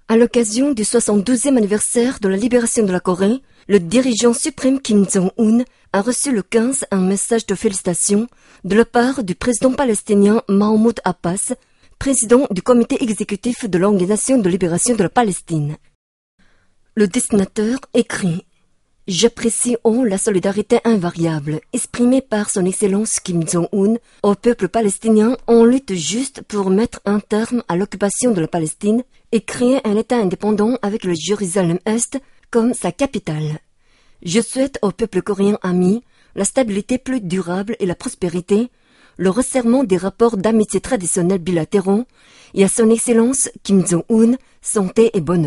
À l'occasion du 72e anniversaire de la libération de la Corée, le dirigeant suprême Kim Jong-un a reçu le 15 un message de félicitations de la part du président palestinien Mahmoud Abbas, président du comité exécutif de l'Organisation de libération de la Palestine. Le dessinateur écrit « J'apprécie la solidarité invariable exprimée par son Excellence Kim Jong-un au peuple palestinien en lutte juste pour mettre un terme à l'occupation de la Palestine et créer un État indépendant avec le Jérusalem-Est comme sa capitale. Je souhaite au peuple coréen ami la stabilité plus durable et la prospérité, le resserrement des rapports d'amitié traditionnels bilatéraux et à son Excellence Kim Jong-un santé et bonheur. »